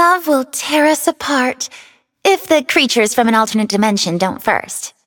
love will tear us apart if the creatures from an alternate dimension don't first.